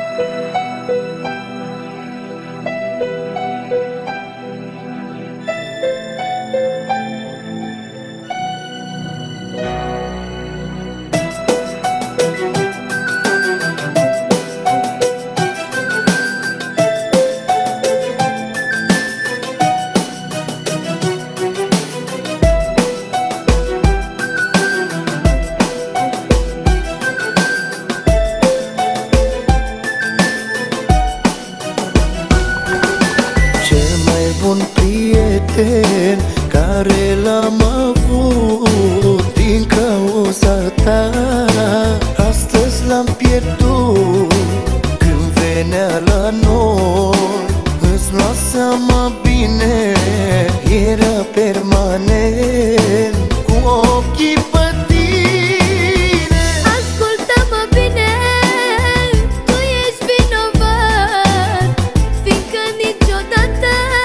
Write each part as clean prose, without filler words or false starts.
Un prieten care l-am avut din cauza ta, astăzi l-am pierdut. Când venea la noi, îți lua seama bine, era permanent cu ochii pe tine. Ascultă-mă bine, tu ești vinovat, fiindcă niciodată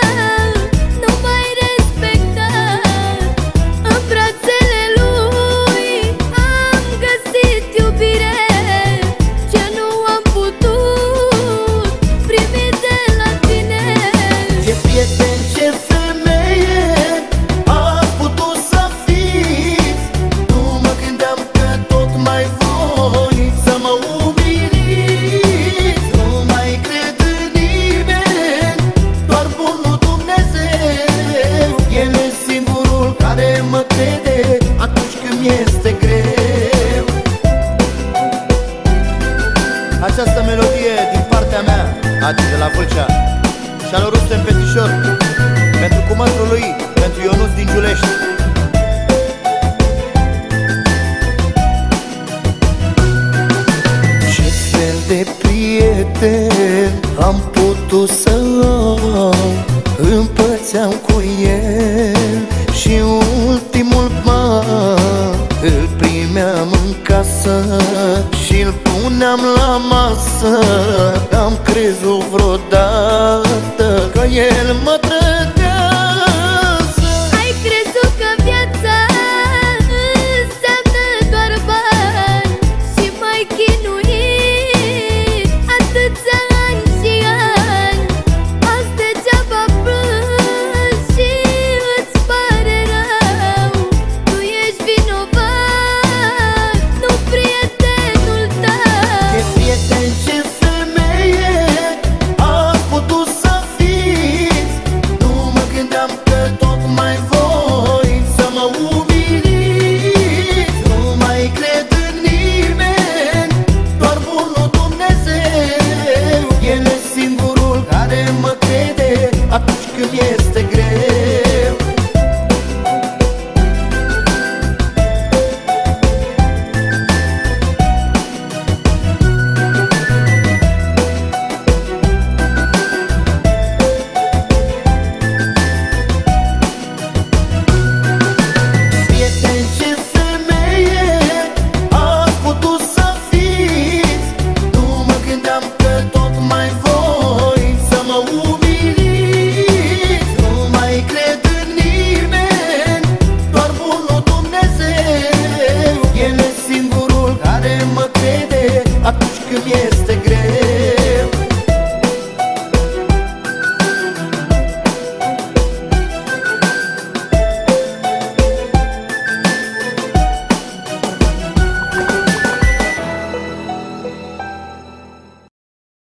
este greu. Această melodie din partea mea, Adi de la Vâlcea, și-a lui Rustem Petișor, pentru cumătrul lui, pentru Ionuț din Giulești. Ce fel de prieten am putut să am, împărțeam cu el și ultimul ban îl primeam în casă și-l puneam la masă. N-am crezut vreodată că el mă trădează. Ai crezut că viața înseamnă doar bani și mai chinuit atâția ani și ani. Azi degeaba plângi și îți pare rău. Tu ești vinovat, nu prietenul tău. Ce prieten, ce femeie ați putut să fiți. Nu mă gândeam că tot mai voi să mă umiliți. Nu mai cred în nimeni, doar bunul Dumnezeu. El e singurul care mă crede atunci când este greu. Prieten, ce femeie ați putut să fiți. Nu mă gândeam că tot mai voi să mă umiliți. Nu mai cred în nimeni, doar bunul Dumnezeu. El e singurul care mă crede atunci când este greu.